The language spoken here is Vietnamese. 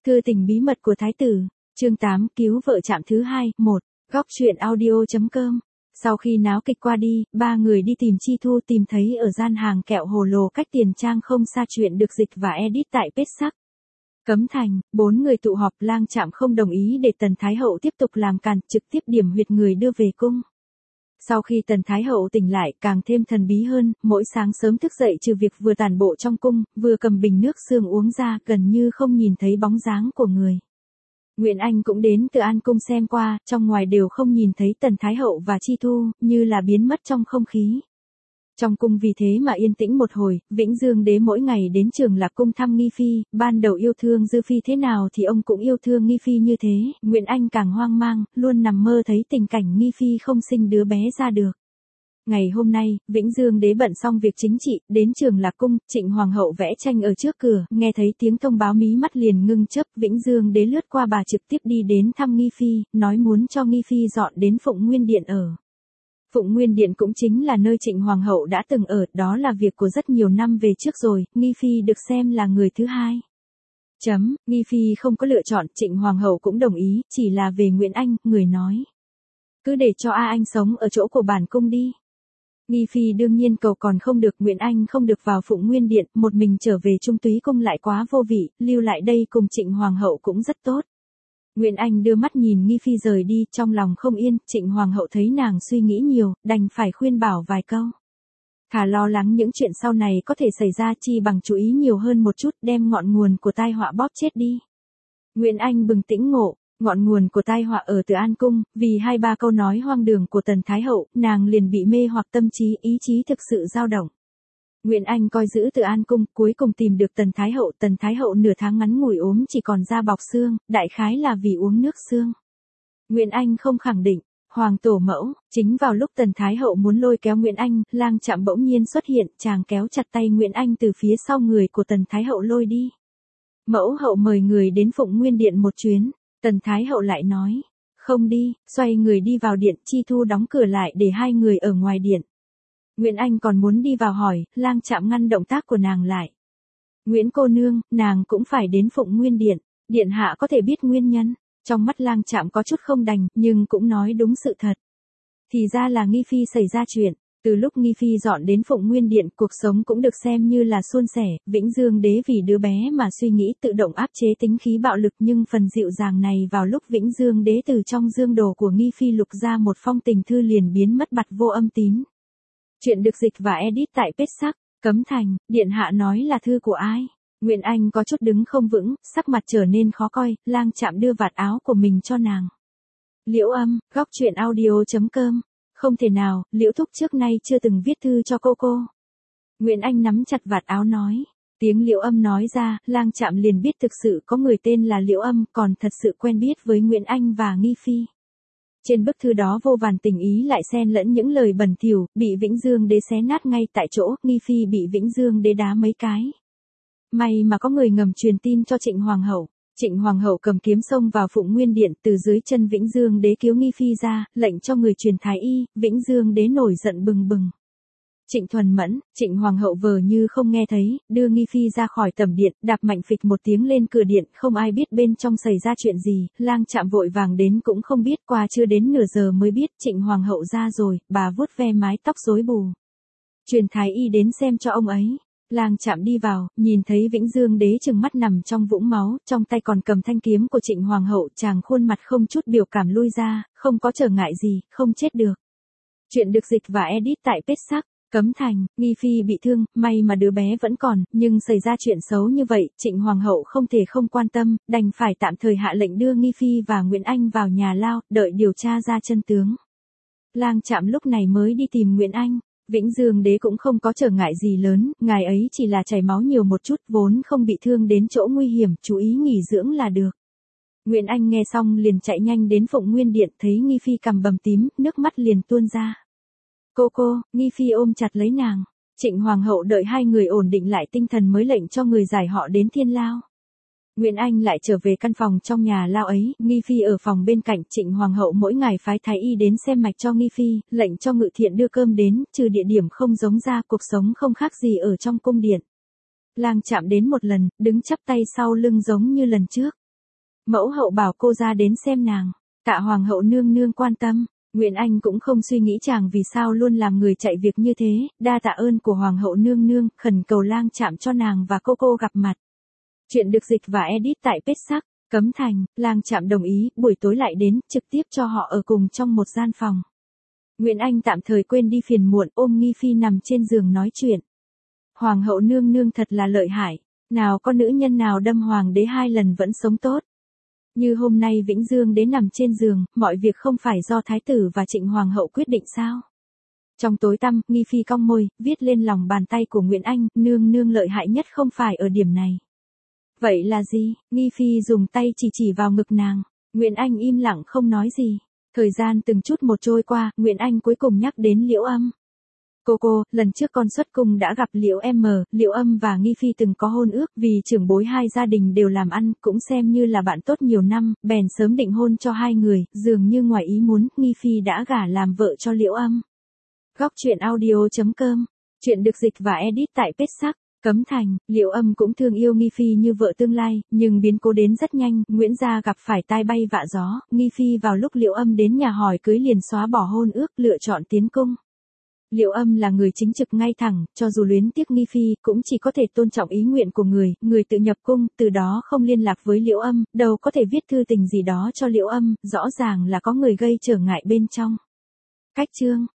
Cư tình bí mật của Thái tử, chương 8, cứu vợ trạm thứ 2, 1, góc truyện audio.com. Sau khi náo kịch qua đi, ba người đi tìm Chi Thu tìm thấy ở gian hàng kẹo hồ lô cách tiền trang không xa chuyện được dịch và edit tại Pết Sắc. Cấm Thành, bốn người tụ họp. Lang Trạm không đồng ý để Tần Thái Hậu tiếp tục làm càn, trực tiếp điểm huyệt người đưa về cung. Sau khi Tần Thái Hậu tỉnh lại càng thêm thần bí hơn, mỗi sáng sớm thức dậy trừ việc vừa tản bộ trong cung, vừa cầm bình nước sương uống ra, gần như không nhìn thấy bóng dáng của người. Nguyễn Anh cũng đến từ An Cung xem qua, trong ngoài đều không nhìn thấy Tần Thái Hậu và Chi Thu, như là biến mất trong không khí. Trong cung vì thế mà yên tĩnh một hồi. Vĩnh Dương Đế mỗi ngày đến Trường Lạc Cung thăm Nghi Phi, ban đầu yêu thương Dư Phi thế nào thì ông cũng yêu thương Nghi Phi như thế. Nguyễn Anh càng hoang mang, luôn nằm mơ thấy tình cảnh Nghi Phi không sinh đứa bé ra được. Ngày hôm nay, Vĩnh Dương Đế bận xong việc chính trị, đến Trường Lạc Cung, Trịnh Hoàng hậu vẽ tranh ở trước cửa, nghe thấy tiếng thông báo mí mắt liền ngưng chớp. Vĩnh Dương Đế lướt qua bà trực tiếp đi đến thăm Nghi Phi, nói muốn cho Nghi Phi dọn đến Phụng Nguyên Điện ở. Phụng Nguyên Điện cũng chính là nơi Trịnh Hoàng hậu đã từng ở, đó là việc của rất nhiều năm về trước rồi, Nghi Phi được xem là người thứ hai. Nghi Phi không có lựa chọn, Trịnh Hoàng hậu cũng đồng ý, chỉ là về Nguyễn Anh, người nói. Cứ để cho Anh sống ở chỗ của bản cung đi. Nghi Phi đương nhiên cầu còn không được. Nguyễn Anh không được vào Phụng Nguyên Điện, một mình trở về Trung Túy Cung lại quá vô vị, lưu lại đây cùng Trịnh Hoàng hậu cũng rất tốt. Nguyễn Anh đưa mắt nhìn Nghi Phi rời đi, trong lòng không yên. Trịnh Hoàng hậu thấy nàng suy nghĩ nhiều, đành phải khuyên bảo vài câu. Thà lo lắng những chuyện sau này có thể xảy ra chi bằng chú ý nhiều hơn một chút, đem ngọn nguồn của tai họa bóp chết đi. Nguyễn Anh bừng tỉnh ngộ, ngọn nguồn của tai họa ở Từ An Cung, vì 2-3 câu nói hoang đường của Tần Thái Hậu, nàng liền bị mê hoặc tâm trí, ý chí thực sự dao động. Nguyễn Anh coi giữ Từ An Cung, cuối cùng tìm được Tần Thái Hậu nửa tháng ngắn ngủi ốm chỉ còn da bọc xương, đại khái là vì uống nước xương. Nguyễn Anh không khẳng định. Hoàng tổ mẫu, chính vào lúc Tần Thái Hậu muốn lôi kéo Nguyễn Anh, Lang Trạm bỗng nhiên xuất hiện, chàng kéo chặt tay Nguyễn Anh từ phía sau người của Tần Thái Hậu lôi đi. Mẫu hậu mời người đến Phụng Nguyên Điện một chuyến. Tần Thái Hậu lại nói, không đi, xoay người đi vào điện. Chi Thu đóng cửa lại để hai người ở ngoài điện. Nguyễn Anh còn muốn đi vào hỏi, Lang Trạm ngăn động tác của nàng lại. Nguyễn cô nương, nàng cũng phải đến Phụng Nguyên Điện, điện hạ có thể biết nguyên nhân. Trong mắt Lang Trạm có chút không đành, nhưng cũng nói đúng sự thật. Thì ra là Nghi Phi xảy ra chuyện. Từ lúc Nghi Phi dọn đến Phụng Nguyên Điện, cuộc sống cũng được xem như là suôn sẻ. Vĩnh Dương Đế vì đứa bé mà suy nghĩ tự động áp chế tính khí bạo lực, nhưng phần dịu dàng này vào lúc Vĩnh Dương Đế từ trong dương đồ của Nghi Phi lục ra một phong tình thư liền biến mất bặt vô âm tín. Chuyện được dịch và edit tại Pết Sắc. Cấm Thành, điện hạ nói là thư của ai? Nguyễn Anh có chút đứng không vững, sắc mặt trở nên khó coi. Lang Trạm đưa vạt áo của mình cho nàng. Liễu Âm, góc truyện audio.com. Không thể nào, Liễu thúc trước nay chưa từng viết thư cho cô. Nguyễn Anh nắm chặt vạt áo nói. Tiếng Liễu Âm nói ra, Lang Trạm liền biết thực sự có người tên là Liễu Âm, còn thật sự quen biết với Nguyễn Anh và Nghi Phi. Trên bức thư đó vô vàn tình ý lại xen lẫn những lời bẩn thỉu, bị Vĩnh Dương Đế xé nát ngay tại chỗ. Nghi Phi bị Vĩnh Dương Đế đá mấy cái. May mà có người ngầm truyền tin cho Trịnh Hoàng hậu. Trịnh Hoàng hậu cầm kiếm xông vào Phụng Nguyên Điện, từ dưới chân Vĩnh Dương Đế cứu Nghi Phi ra, lệnh cho người truyền thái y. Vĩnh Dương Đế nổi giận bừng bừng. Trịnh Thuần Mẫn, Trịnh Hoàng hậu vờ như không nghe thấy, đưa Nghi Phi ra khỏi tẩm điện, đạp mạnh phịch một tiếng lên cửa điện, không ai biết bên trong xảy ra chuyện gì. Lang Trạm vội vàng đến cũng không biết, qua chưa đến nửa giờ mới biết Trịnh Hoàng hậu ra rồi. Bà vuốt ve mái tóc rối bù. Truyền thái y đến xem cho ông ấy. Lang Trạm đi vào, nhìn thấy Vĩnh Dương Đế trừng mắt nằm trong vũng máu, trong tay còn cầm thanh kiếm của Trịnh Hoàng hậu, chàng khuôn mặt không chút biểu cảm lui ra, không có trở ngại gì, không chết được. Chuyện được dịch và edit tại Pết Sắc. Cấm Thành, Nghi Phi bị thương, may mà đứa bé vẫn còn, nhưng xảy ra chuyện xấu như vậy, Trịnh Hoàng hậu không thể không quan tâm, đành phải tạm thời hạ lệnh đưa Nghi Phi và Nguyễn Anh vào nhà lao, đợi điều tra ra chân tướng. Lang Trạm lúc này mới đi tìm Nguyễn Anh. Vĩnh Dương Đế cũng không có trở ngại gì lớn, ngài ấy chỉ là chảy máu nhiều một chút, vốn không bị thương đến chỗ nguy hiểm, chú ý nghỉ dưỡng là được. Nguyễn Anh nghe xong liền chạy nhanh đến Phụng Nguyên Điện, thấy Nghi Phi cằm bầm tím, nước mắt liền tuôn ra. Cô, Nghi Phi ôm chặt lấy nàng. Trịnh Hoàng hậu đợi hai người ổn định lại tinh thần mới lệnh cho người giải họ đến Thiên Lao. Nguyễn Anh lại trở về căn phòng trong nhà lao ấy, Nghi Phi ở phòng bên cạnh. Trịnh Hoàng hậu mỗi ngày phái thái y đến xem mạch cho Nghi Phi, lệnh cho Ngự Thiện đưa cơm đến, trừ địa điểm không giống ra, cuộc sống không khác gì ở trong cung điện. Lang Trạm đến một lần, đứng chắp tay sau lưng giống như lần trước. Mẫu hậu bảo cô ra đến xem nàng. Tạ hoàng hậu nương nương quan tâm. Nguyễn Anh cũng không suy nghĩ chàng vì sao luôn làm người chạy việc như thế, đa tạ ơn của hoàng hậu nương nương, khẩn cầu lang chạm cho nàng và cô gặp mặt. Chuyện được dịch và edit tại Pết Cấm Thành, lang chạm đồng ý, buổi tối lại đến, trực tiếp cho họ ở cùng trong một gian phòng. Nguyễn Anh tạm thời quên đi phiền muộn, ôm Nghi Phi nằm trên giường nói chuyện. Hoàng hậu nương nương thật là lợi hại, nào có nữ nhân nào đâm hoàng đế 2 lần vẫn sống tốt. Như hôm nay Vĩnh Dương đế nằm trên giường, mọi việc không phải do thái tử và Trịnh hoàng hậu quyết định sao? Trong tối tăm, Nghi Phi cong môi, viết lên lòng bàn tay của Nguyễn Anh, nương nương lợi hại nhất không phải ở điểm này. Vậy là gì? Nghi Phi dùng tay chỉ vào ngực nàng. Nguyễn Anh im lặng không nói gì. Thời gian từng chút một trôi qua, Nguyễn Anh cuối cùng nhắc đến Liễu Âm. Cô, lần trước con xuất cung đã gặp Liễu Âm và Nghi Phi từng có hôn ước, vì trưởng bối hai gia đình đều làm ăn, cũng xem như là bạn tốt nhiều năm, bèn sớm định hôn cho hai người, dường như ngoài ý muốn, Nghi Phi đã gả làm vợ cho Liễu Âm. Góc truyện audio.com. Chuyện được dịch và edit tại Pết Cấm Thành. Liễu Âm cũng thương yêu Nghi Phi như vợ tương lai, nhưng biến cố đến rất nhanh, Nguyễn gia gặp phải tai bay vạ gió, Nghi Phi vào lúc Liễu Âm đến nhà hỏi cưới liền xóa bỏ hôn ước, lựa chọn tiến cung. Liễu Âm là người chính trực ngay thẳng, cho dù luyến tiếc Nghi Phi, cũng chỉ có thể tôn trọng ý nguyện của người tự nhập cung, từ đó không liên lạc với Liễu Âm, đâu có thể viết thư tình gì đó cho Liễu Âm, rõ ràng là có người gây trở ngại bên trong. Cách chương